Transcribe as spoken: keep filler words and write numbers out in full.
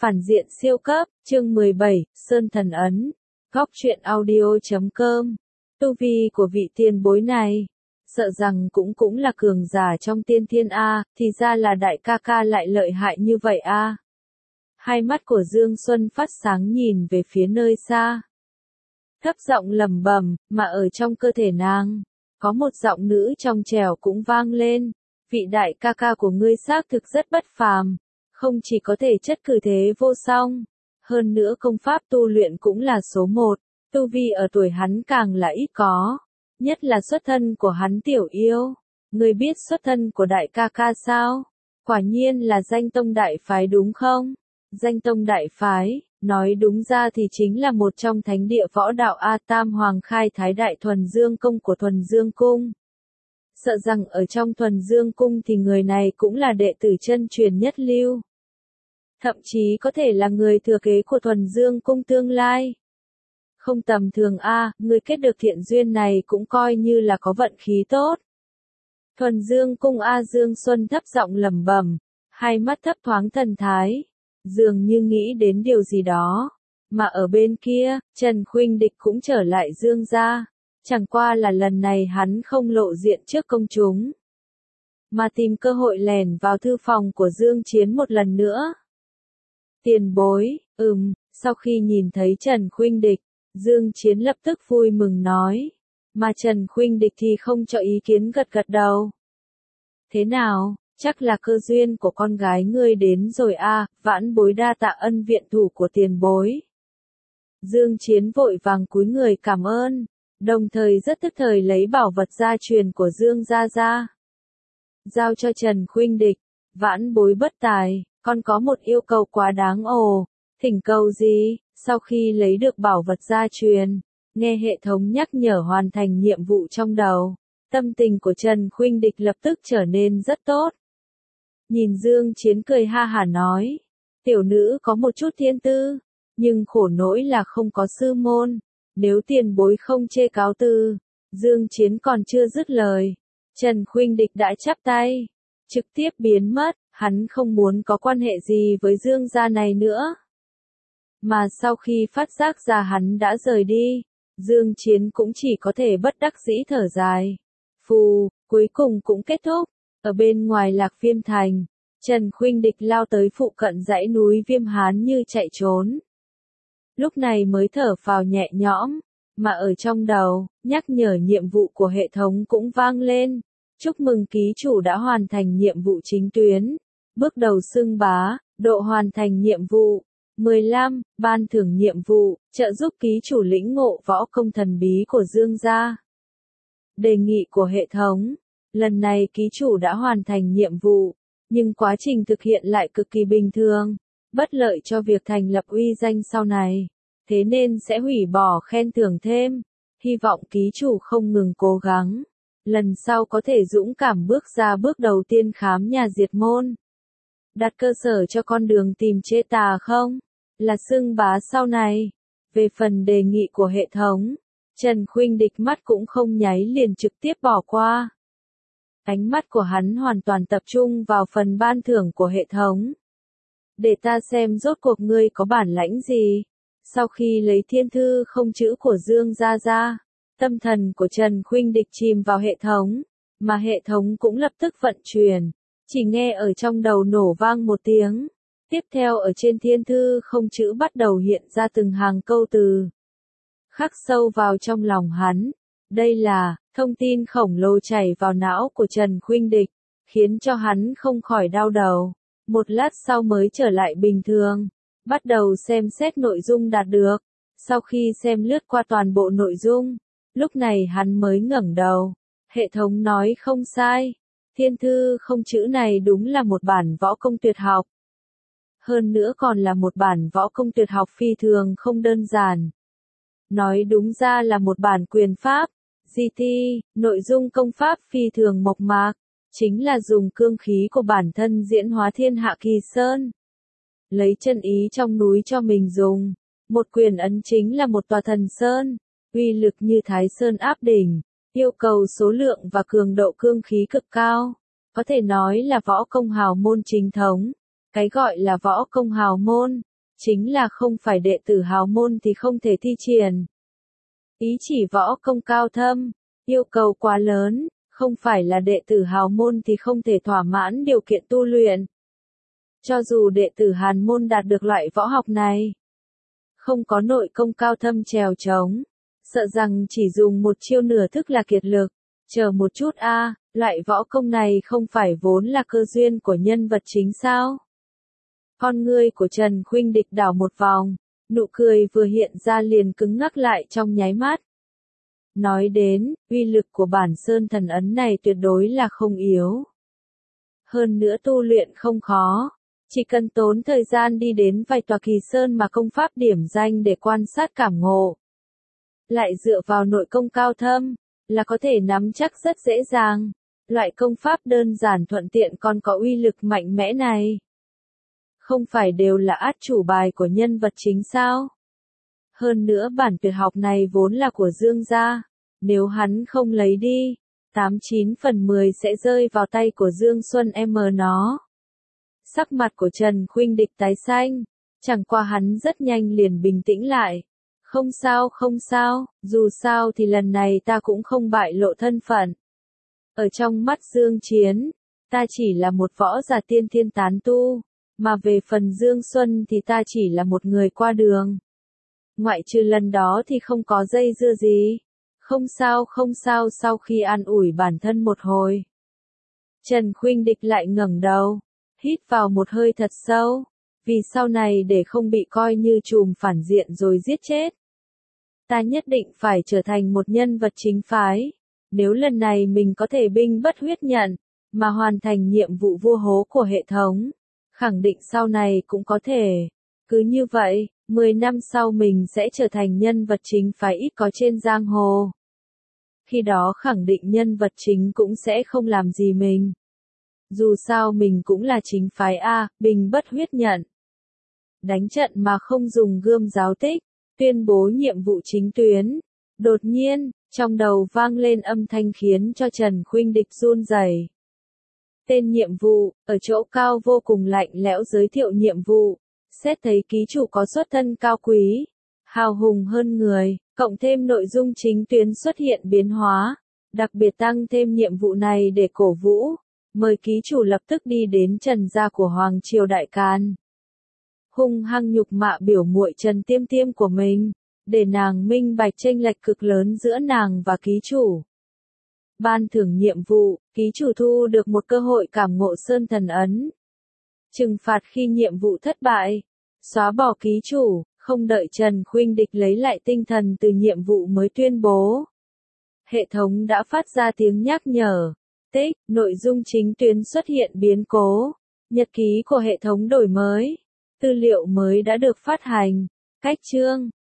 Phản diện siêu cấp, chương mười bảy, Sơn Thần Ấn, góc truyện audio chấm com. Tu vi của vị tiền bối này, sợ rằng cũng cũng là cường giả trong tiên thiên A, thì ra là đại ca ca lại lợi hại như vậy A. Hai mắt của Dương Xuân phát sáng nhìn về phía nơi xa. Thấp giọng lẩm bẩm, mà ở trong cơ thể nàng, có một giọng nữ trong trẻo cũng vang lên, vị đại ca ca của ngươi xác thực rất bất phàm. Không chỉ có thể chất cử thế vô song, hơn nữa công pháp tu luyện cũng là số một, tu vi ở tuổi hắn càng là ít có, nhất là xuất thân của hắn tiểu yêu. Người biết xuất thân của đại ca ca sao? Quả nhiên là danh tông đại phái đúng không? Danh tông đại phái, nói đúng ra thì chính là một trong thánh địa võ đạo A Tam Hoàng khai thái đại thuần dương công của thuần dương cung. Sợ rằng ở trong thuần dương cung thì người này cũng là đệ tử chân truyền nhất lưu. Thậm chí có thể là người thừa kế của thuần dương cung tương lai. Không tầm thường a, người kết được thiện duyên này cũng coi như là có vận khí tốt. Thuần dương cung A Dương Xuân thấp giọng lẩm bẩm, hai mắt thấp thoáng thần thái, dường như nghĩ đến điều gì đó. Mà ở bên kia, Trần Khuynh Địch cũng trở lại Dương gia. Chẳng qua là lần này hắn không lộ diện trước công chúng, mà tìm cơ hội lẻn vào thư phòng của Dương Chiến một lần nữa. Tiền bối, ừm, sau khi nhìn thấy Trần Khuynh Địch, Dương Chiến lập tức vui mừng nói, mà Trần Khuynh Địch thì không cho ý kiến gật gật đầu. Thế nào, chắc là cơ duyên của con gái ngươi đến rồi a, vãn bối đa tạ ân viện thủ của tiền bối. Dương Chiến vội vàng cúi người cảm ơn, đồng thời rất tức thời lấy bảo vật gia truyền của Dương gia ra. Giao cho Trần Khuynh Địch, vãn bối bất tài, con có một yêu cầu quá đáng ồ, thỉnh cầu gì? Sau khi lấy được bảo vật gia truyền, nghe hệ thống nhắc nhở hoàn thành nhiệm vụ trong đầu, tâm tình của Trần Khuynh Địch lập tức trở nên rất tốt. Nhìn Dương Chiến cười ha hả nói, tiểu nữ có một chút thiên tư, nhưng khổ nỗi là không có sư môn, nếu tiền bối không chê cáo từ. Dương Chiến còn chưa dứt lời, Trần Khuynh Địch đã chắp tay, trực tiếp biến mất, hắn không muốn có quan hệ gì với Dương gia này nữa. Mà sau khi phát giác ra hắn đã rời đi, Dương Chiến cũng chỉ có thể bất đắc dĩ thở dài. Phù, cuối cùng cũng kết thúc. Ở bên ngoài Lạc Viêm Thành, Trần Khuynh Địch lao tới phụ cận dãy núi Viêm Hán như chạy trốn. Lúc này mới thở phào nhẹ nhõm, mà ở trong đầu, nhắc nhở nhiệm vụ của hệ thống cũng vang lên. Chúc mừng ký chủ đã hoàn thành nhiệm vụ chính tuyến. Bước đầu xưng bá, độ hoàn thành nhiệm vụ. mười lăm, ban thưởng nhiệm vụ, trợ giúp ký chủ lĩnh ngộ võ công thần bí của Dương gia. Đề nghị của hệ thống, lần này ký chủ đã hoàn thành nhiệm vụ, nhưng quá trình thực hiện lại cực kỳ bình thường, bất lợi cho việc thành lập uy danh sau này, thế nên sẽ hủy bỏ khen thưởng thêm. Hy vọng ký chủ không ngừng cố gắng, lần sau có thể dũng cảm bước ra bước đầu tiên khám nhà diệt môn. Đặt cơ sở cho con đường tìm chế tà không? Là xưng bá sau này. Về phần đề nghị của hệ thống, Trần Khuynh Địch mắt cũng không nháy liền trực tiếp bỏ qua. Ánh mắt của hắn hoàn toàn tập trung vào phần ban thưởng của hệ thống. Để ta xem rốt cuộc ngươi có bản lãnh gì. Sau khi lấy thiên thư không chữ của Dương gia ra, tâm thần của Trần Khuynh Địch chìm vào hệ thống, mà hệ thống cũng lập tức vận chuyển. Chỉ nghe ở trong đầu nổ vang một tiếng. Tiếp theo ở trên thiên thư không chữ bắt đầu hiện ra từng hàng câu từ. Khắc sâu vào trong lòng hắn. Đây là thông tin khổng lồ chảy vào não của Trần Khuynh Địch, khiến cho hắn không khỏi đau đầu. Một lát sau mới trở lại bình thường, bắt đầu xem xét nội dung đạt được. Sau khi xem lướt qua toàn bộ nội dung, lúc này hắn mới ngẩng đầu. Hệ thống nói không sai. Thiên thư không chữ này đúng là một bản võ công tuyệt học. Hơn nữa còn là một bản võ công tuyệt học phi thường không đơn giản. Nói đúng ra là một bản quyền pháp, giê tê, nội dung công pháp phi thường mộc mạc, chính là dùng cương khí của bản thân diễn hóa thiên hạ kỳ sơn. Lấy chân ý trong núi cho mình dùng, một quyền ấn chính là một tòa thần sơn, uy lực như Thái Sơn áp đỉnh. Yêu cầu số lượng và cường độ cương khí cực cao, có thể nói là võ công hào môn chính thống. Cái gọi là võ công hào môn, chính là không phải đệ tử hào môn thì không thể thi triển. Ý chỉ võ công cao thâm, yêu cầu quá lớn, không phải là đệ tử hào môn thì không thể thỏa mãn điều kiện tu luyện. Cho dù đệ tử hàn môn đạt được loại võ học này, không có nội công cao thâm trèo trống, sợ rằng chỉ dùng một chiêu nửa thức là kiệt lực. Chờ một chút a, loại võ công này không phải vốn là cơ duyên của nhân vật chính sao? Con ngươi của Trần Khuynh Địch đảo một vòng, nụ cười vừa hiện ra liền cứng ngắc lại trong nháy mắt. Nói đến, uy lực của bản sơn thần ấn này tuyệt đối là không yếu. Hơn nữa tu luyện không khó, chỉ cần tốn thời gian đi đến vài tòa kỳ sơn mà công pháp điểm danh để quan sát cảm ngộ. Lại dựa vào nội công cao thâm, là có thể nắm chắc rất dễ dàng. Loại công pháp đơn giản thuận tiện còn có uy lực mạnh mẽ này. Không phải đều là át chủ bài của nhân vật chính sao? Hơn nữa bản tuyệt học này vốn là của Dương gia, nếu hắn không lấy đi, tám chín phần mười sẽ rơi vào tay của Dương Xuân em nó. Sắc mặt của Trần Khuynh Địch tái xanh, chẳng qua hắn rất nhanh liền bình tĩnh lại. Không sao không sao, dù sao thì lần này ta cũng không bại lộ thân phận. Ở trong mắt Dương Chiến, ta chỉ là một võ giả tiên thiên tán tu, mà về phần Dương Xuân thì ta chỉ là một người qua đường. Ngoại trừ lần đó thì không có dây dưa gì. Không sao không sao. Sau khi an ủi bản thân một hồi, Trần Khuynh Địch lại ngẩng đầu, hít vào một hơi thật sâu, vì sau này để không bị coi như trùm phản diện rồi giết chết. Ta nhất định phải trở thành một nhân vật chính phái, nếu lần này mình có thể binh bất huyết nhận, mà hoàn thành nhiệm vụ vua hố của hệ thống, khẳng định sau này cũng có thể. Cứ như vậy, mười năm sau mình sẽ trở thành nhân vật chính phái ít có trên giang hồ. Khi đó khẳng định nhân vật chính cũng sẽ không làm gì mình. Dù sao mình cũng là chính phái A, binh bất huyết nhận. Đánh trận mà không dùng gươm giáo tích, tuyên bố nhiệm vụ chính tuyến. Đột nhiên, trong đầu vang lên âm thanh khiến cho Trần Khuynh Địch run rẩy. Tên nhiệm vụ, ở chỗ cao vô cùng lạnh lẽo giới thiệu nhiệm vụ. Xét thấy ký chủ có xuất thân cao quý, hào hùng hơn người, cộng thêm nội dung chính tuyến xuất hiện biến hóa, đặc biệt tăng thêm nhiệm vụ này để cổ vũ, mời ký chủ lập tức đi đến Trần gia của Hoàng Triều Đại Càn. Hung hăng nhục mạ biểu muội Trần Tiêm Tiêm của mình, để nàng minh bạch chênh lệch cực lớn giữa nàng và ký chủ. Ban thưởng nhiệm vụ, ký chủ thu được một cơ hội cảm ngộ sơn thần ấn. Trừng phạt khi nhiệm vụ thất bại, xóa bỏ ký chủ, không đợi Trần Khuynh Địch lấy lại tinh thần từ nhiệm vụ mới tuyên bố. Hệ thống đã phát ra tiếng nhắc nhở. Tích, nội dung chính tuyến xuất hiện biến cố. Nhật ký của hệ thống đổi mới. Tư liệu mới đã được phát hành. Cách chương.